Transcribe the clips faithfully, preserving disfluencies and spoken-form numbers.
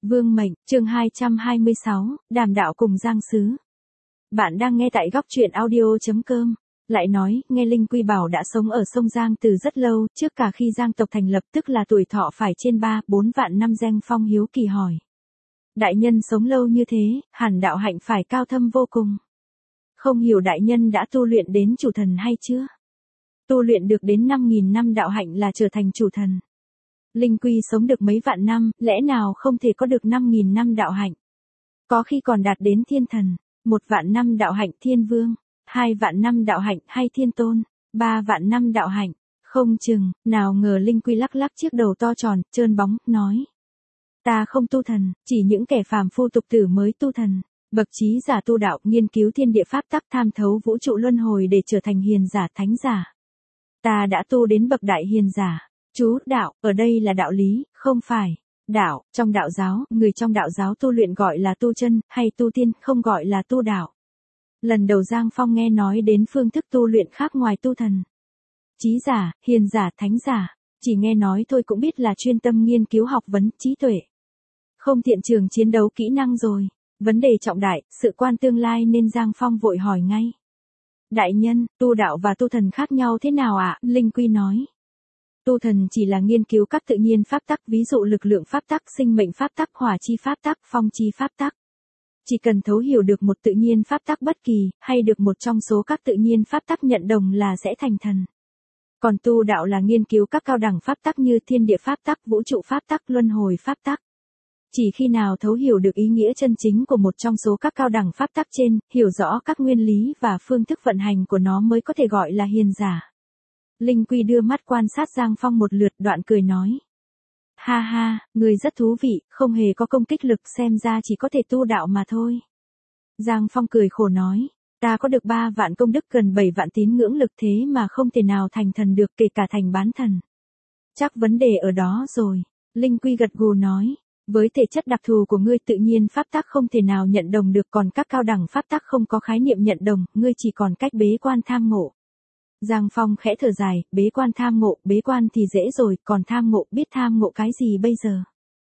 Vương mệnh, chương hai trăm hai mươi sáu, đàm đạo cùng Giang Sứ. Bạn đang nghe tại góc truyện audio.com. Lại nói, nghe Linh Quy bảo đã sống ở sông Giang từ rất lâu, trước cả khi Giang tộc thành lập, tức là tuổi thọ phải trên ba, bốn vạn năm. Giang Phong hiếu kỳ hỏi. Đại nhân sống lâu như thế, hẳn đạo hạnh phải cao thâm vô cùng. Không hiểu đại nhân đã tu luyện đến chủ thần hay chưa? Tu luyện được đến năm nghìn năm đạo hạnh là trở thành chủ thần. Linh Quy sống được mấy vạn năm, lẽ nào không thể có được năm nghìn năm đạo hạnh? Có khi còn đạt đến thiên thần, một vạn năm đạo hạnh thiên vương, hai vạn năm đạo hạnh hay thiên tôn, ba vạn năm đạo hạnh, không chừng. Nào ngờ Linh Quy lắc lắc chiếc đầu to tròn, trơn bóng, nói. Ta không tu thần, chỉ những kẻ phàm phu tục tử mới tu thần. Bậc trí giả tu đạo, nghiên cứu thiên địa pháp tắc, tham thấu vũ trụ luân hồi để trở thành hiền giả thánh giả. Ta đã tu đến bậc đại hiền giả. Chú, đạo, ở đây là đạo lý, không phải đạo. Trong đạo giáo, người trong đạo giáo tu luyện gọi là tu chân, hay tu tiên, không gọi là tu đạo. Lần đầu Giang Phong nghe nói đến phương thức tu luyện khác ngoài tu thần. Trí giả, hiền giả, thánh giả, chỉ nghe nói thôi cũng biết là chuyên tâm nghiên cứu học vấn, trí tuệ. Không thiện trường chiến đấu kỹ năng rồi. Vấn đề trọng đại, sự quan tương lai nên Giang Phong vội hỏi ngay. Đại nhân, tu đạo và tu thần khác nhau thế nào ạ? Linh Quy nói. Tu thần chỉ là nghiên cứu các tự nhiên pháp tắc, ví dụ lực lượng pháp tắc, sinh mệnh pháp tắc, hỏa chi pháp tắc, phong chi pháp tắc. Chỉ cần thấu hiểu được một tự nhiên pháp tắc bất kỳ, hay được một trong số các tự nhiên pháp tắc nhận đồng là sẽ thành thần. Còn tu đạo là nghiên cứu các cao đẳng pháp tắc như thiên địa pháp tắc, vũ trụ pháp tắc, luân hồi pháp tắc. Chỉ khi nào thấu hiểu được ý nghĩa chân chính của một trong số các cao đẳng pháp tắc trên, hiểu rõ các nguyên lý và phương thức vận hành của nó mới có thể gọi là hiền giả. Linh Quy đưa mắt quan sát Giang Phong một lượt, đoạn cười nói. Ha ha, người rất thú vị, không hề có công kích lực, xem ra chỉ có thể tu đạo mà thôi. Giang Phong cười khổ nói. Ta có được ba vạn công đức, gần bảy vạn tín ngưỡng lực, thế mà không thể nào thành thần được, kể cả thành bán thần. Chắc vấn đề ở đó rồi. Linh Quy gật gù nói. Với thể chất đặc thù của ngươi, tự nhiên pháp tắc không thể nào nhận đồng được, còn các cao đẳng pháp tắc không có khái niệm nhận đồng, ngươi chỉ còn cách bế quan tham ngộ. Giang Phong khẽ thở dài, bế quan tham ngộ, bế quan thì dễ rồi, còn tham ngộ, biết tham ngộ cái gì bây giờ?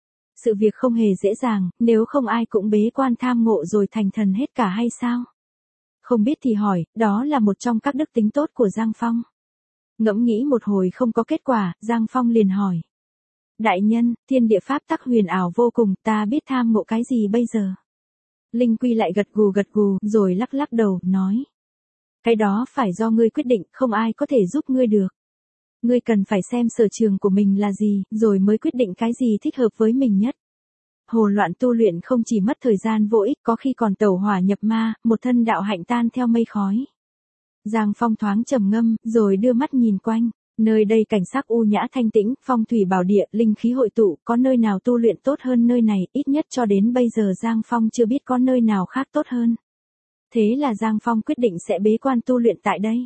Sự việc không hề dễ dàng, nếu không ai cũng bế quan tham ngộ rồi thành thần hết cả hay sao? Không biết thì hỏi, đó là một trong các đức tính tốt của Giang Phong. Ngẫm nghĩ một hồi không có kết quả, Giang Phong liền hỏi. Đại nhân, thiên địa pháp tắc huyền ảo vô cùng, ta biết tham ngộ cái gì bây giờ? Linh Quy lại gật gù gật gù, rồi lắc lắc đầu, nói. Cái đó phải do ngươi quyết định, không ai có thể giúp ngươi được. Ngươi cần phải xem sở trường của mình là gì, rồi mới quyết định cái gì thích hợp với mình nhất. Hồ loạn tu luyện không chỉ mất thời gian vô ích, có khi còn tẩu hỏa nhập ma, một thân đạo hạnh tan theo mây khói. Giang Phong thoáng trầm ngâm, rồi đưa mắt nhìn quanh. Nơi đây cảnh sắc u nhã thanh tĩnh, phong thủy bảo địa, linh khí hội tụ, có nơi nào tu luyện tốt hơn nơi này, ít nhất cho đến bây giờ Giang Phong chưa biết có nơi nào khác tốt hơn. Thế là Giang Phong quyết định sẽ bế quan tu luyện tại đây.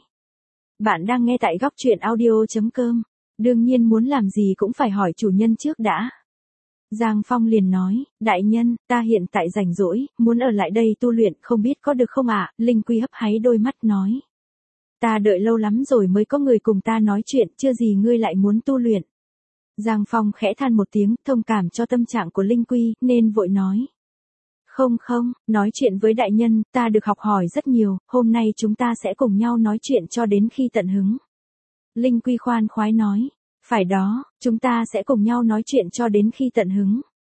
Bạn đang nghe tại góc truyện audio.com. Đương nhiên muốn làm gì cũng phải hỏi chủ nhân trước đã. Giang Phong liền nói, đại nhân, ta hiện tại rảnh rỗi, muốn ở lại đây tu luyện, không biết có được không ạ? Linh Quy hấp háy đôi mắt nói. Ta đợi lâu lắm rồi mới có người cùng ta nói chuyện, chưa gì ngươi lại muốn tu luyện. Giang Phong khẽ than một tiếng, thông cảm cho tâm trạng của Linh Quy, nên vội nói. Không không, nói chuyện với đại nhân, ta được học hỏi rất nhiều, hôm nay chúng ta sẽ cùng nhau nói chuyện cho đến khi tận hứng. Linh Quy khoan khoái nói. Phải đó, chúng ta sẽ cùng nhau nói chuyện cho đến khi tận hứng.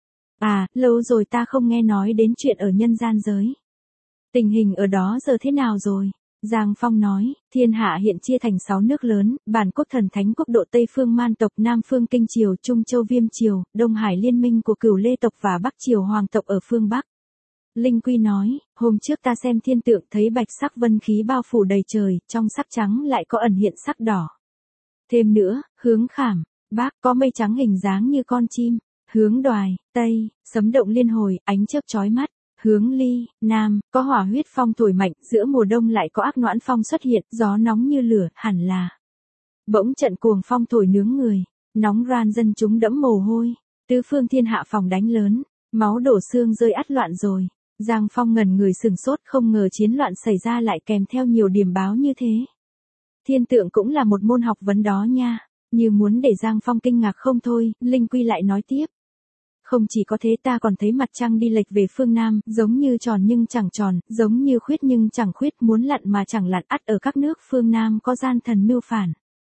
À, lâu rồi ta không nghe nói đến chuyện ở nhân gian giới. Tình hình ở đó giờ thế nào rồi? Giang Phong nói, thiên hạ hiện chia thành sáu nước lớn, Bản Quốc Thần Thánh Quốc độ, Tây Phương Man tộc, Nam Phương Kinh Triều, Trung Châu Viêm Triều, Đông Hải liên minh của Cửu Lê tộc và Bắc Triều Hoàng tộc ở phương Bắc. Linh Quy nói, hôm trước ta xem thiên tượng thấy bạch sắc vân khí bao phủ đầy trời, trong sắc trắng lại có ẩn hiện sắc đỏ. Thêm nữa, hướng Khảm, Bắc có mây trắng hình dáng như con chim, hướng Đoài, Tây, sấm động liên hồi, ánh chớp chói mắt. Hướng Ly, Nam, có hỏa huyết phong thổi mạnh, giữa mùa đông lại có ác noãn phong xuất hiện, gió nóng như lửa, hẳn là. Bỗng trận cuồng phong thổi nướng người, nóng ran dân chúng đẫm mồ hôi, tứ phương thiên hạ phòng đánh lớn, máu đổ xương rơi ắt loạn rồi. Giang Phong ngẩn người sừng sốt, không ngờ chiến loạn xảy ra lại kèm theo nhiều điểm báo như thế. Thiên tượng cũng là một môn học vấn đó nha, như muốn để Giang Phong kinh ngạc không thôi, Linh Quy lại nói tiếp. Không chỉ có thế ta còn thấy mặt trăng đi lệch về phương Nam, giống như tròn nhưng chẳng tròn, giống như khuyết nhưng chẳng khuyết, muốn lặn mà chẳng lặn, ắt ở các nước phương Nam có gian thần mưu phản.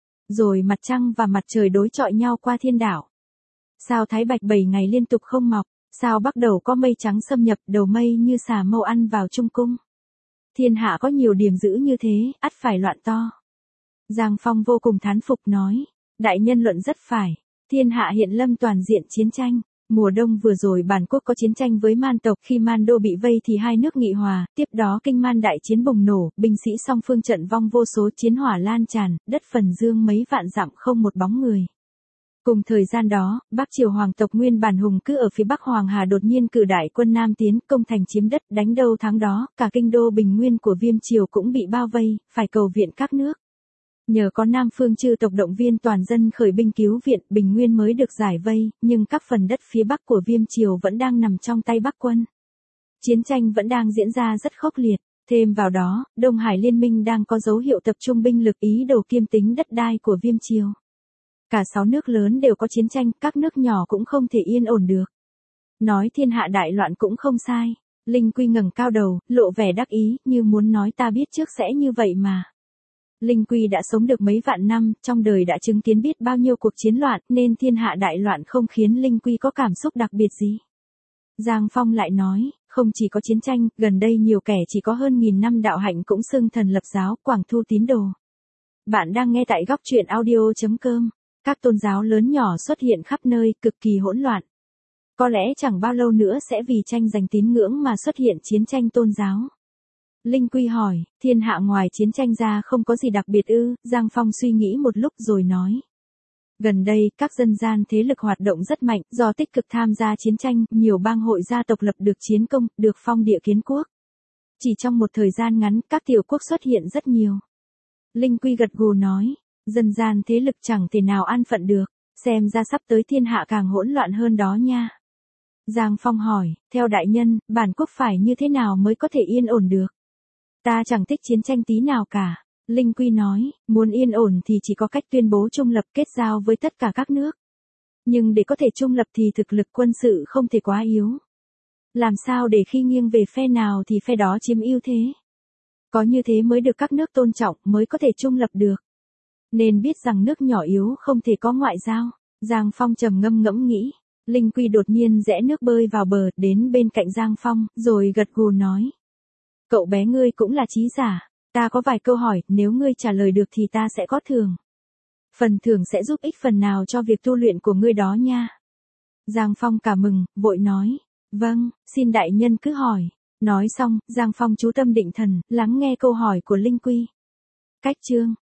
Rồi mặt trăng và mặt trời đối chọi nhau qua thiên đảo. Sao Thái Bạch bảy ngày liên tục không mọc, sao Bắc đầu có mây trắng xâm nhập, đầu mây như xà mâu ăn vào trung cung. Thiên hạ có nhiều điểm dữ như thế, ắt phải loạn to. Giang Phong vô cùng thán phục nói, đại nhân luận rất phải, thiên hạ hiện lâm toàn diện chiến tranh. Mùa đông vừa rồi bản quốc có chiến tranh với Man tộc, khi Man đô bị vây thì hai nước nghị hòa, tiếp đó Kinh Man đại chiến bùng nổ, binh sĩ song phương trận vong vô số, chiến hỏa lan tràn, đất phần dương mấy vạn dặm không một bóng người. Cùng thời gian đó, Bắc Triều hoàng tộc nguyên bản hùng cứ ở phía Bắc Hoàng Hà đột nhiên cử đại quân Nam tiến, công thành chiếm đất, đánh đâu thắng đó, cả kinh đô Bình Nguyên của Viêm Triều cũng bị bao vây, phải cầu viện các nước. Nhờ có Nam phương chư tộc động viên toàn dân khởi binh cứu viện, Bình Nguyên mới được giải vây, nhưng các phần đất phía Bắc của Viêm Triều vẫn đang nằm trong tay Bắc quân. Chiến tranh vẫn đang diễn ra rất khốc liệt, thêm vào đó, Đông Hải Liên minh đang có dấu hiệu tập trung binh lực ý đồ kiêm tính đất đai của Viêm Triều. Cả sáu nước lớn đều có chiến tranh, các nước nhỏ cũng không thể yên ổn được. Nói thiên hạ đại loạn cũng không sai. Linh Quy ngẩng cao đầu, lộ vẻ đắc ý, như muốn nói ta biết trước sẽ như vậy mà. Linh Quy đã sống được mấy vạn năm, trong đời đã chứng kiến biết bao nhiêu cuộc chiến loạn, nên thiên hạ đại loạn không khiến Linh Quy có cảm xúc đặc biệt gì. Giang Phong lại nói, không chỉ có chiến tranh, gần đây nhiều kẻ chỉ có hơn nghìn năm đạo hạnh cũng xưng thần lập giáo, quảng thu tín đồ. Bạn đang nghe tại góc truyện audio chấm com. Các tôn giáo lớn nhỏ xuất hiện khắp nơi, cực kỳ hỗn loạn. Có lẽ chẳng bao lâu nữa sẽ vì tranh giành tín ngưỡng mà xuất hiện chiến tranh tôn giáo. Linh Quy hỏi, thiên hạ ngoài chiến tranh ra không có gì đặc biệt ư? Giang Phong suy nghĩ một lúc rồi nói. Gần đây, các dân gian thế lực hoạt động rất mạnh, do tích cực tham gia chiến tranh, nhiều bang hội gia tộc lập được chiến công, được phong địa kiến quốc. Chỉ trong một thời gian ngắn, các tiểu quốc xuất hiện rất nhiều. Linh Quy gật gù nói, dân gian thế lực chẳng thể nào an phận được, xem ra sắp tới thiên hạ càng hỗn loạn hơn đó nha. Giang Phong hỏi, theo đại nhân, bản quốc phải như thế nào mới có thể yên ổn được? Ta chẳng thích chiến tranh tí nào cả. Linh Quy nói, muốn yên ổn thì chỉ có cách tuyên bố trung lập, kết giao với tất cả các nước. Nhưng để có thể trung lập thì thực lực quân sự không thể quá yếu. Làm sao để khi nghiêng về phe nào thì phe đó chiếm ưu thế? Có như thế mới được các nước tôn trọng, mới có thể trung lập được. Nên biết rằng nước nhỏ yếu không thể có ngoại giao. Giang Phong trầm ngâm ngẫm nghĩ. Linh Quy đột nhiên rẽ nước bơi vào bờ, đến bên cạnh Giang Phong, rồi gật gù nói. Cậu bé ngươi cũng là trí giả. Ta có vài câu hỏi, nếu ngươi trả lời được thì ta sẽ có thưởng. Phần thưởng sẽ giúp ích phần nào cho việc tu luyện của ngươi đó nha. Giang Phong cả mừng, vội nói. Vâng, xin đại nhân cứ hỏi. Nói xong, Giang Phong chú tâm định thần, lắng nghe câu hỏi của Linh Quy. Cách chương.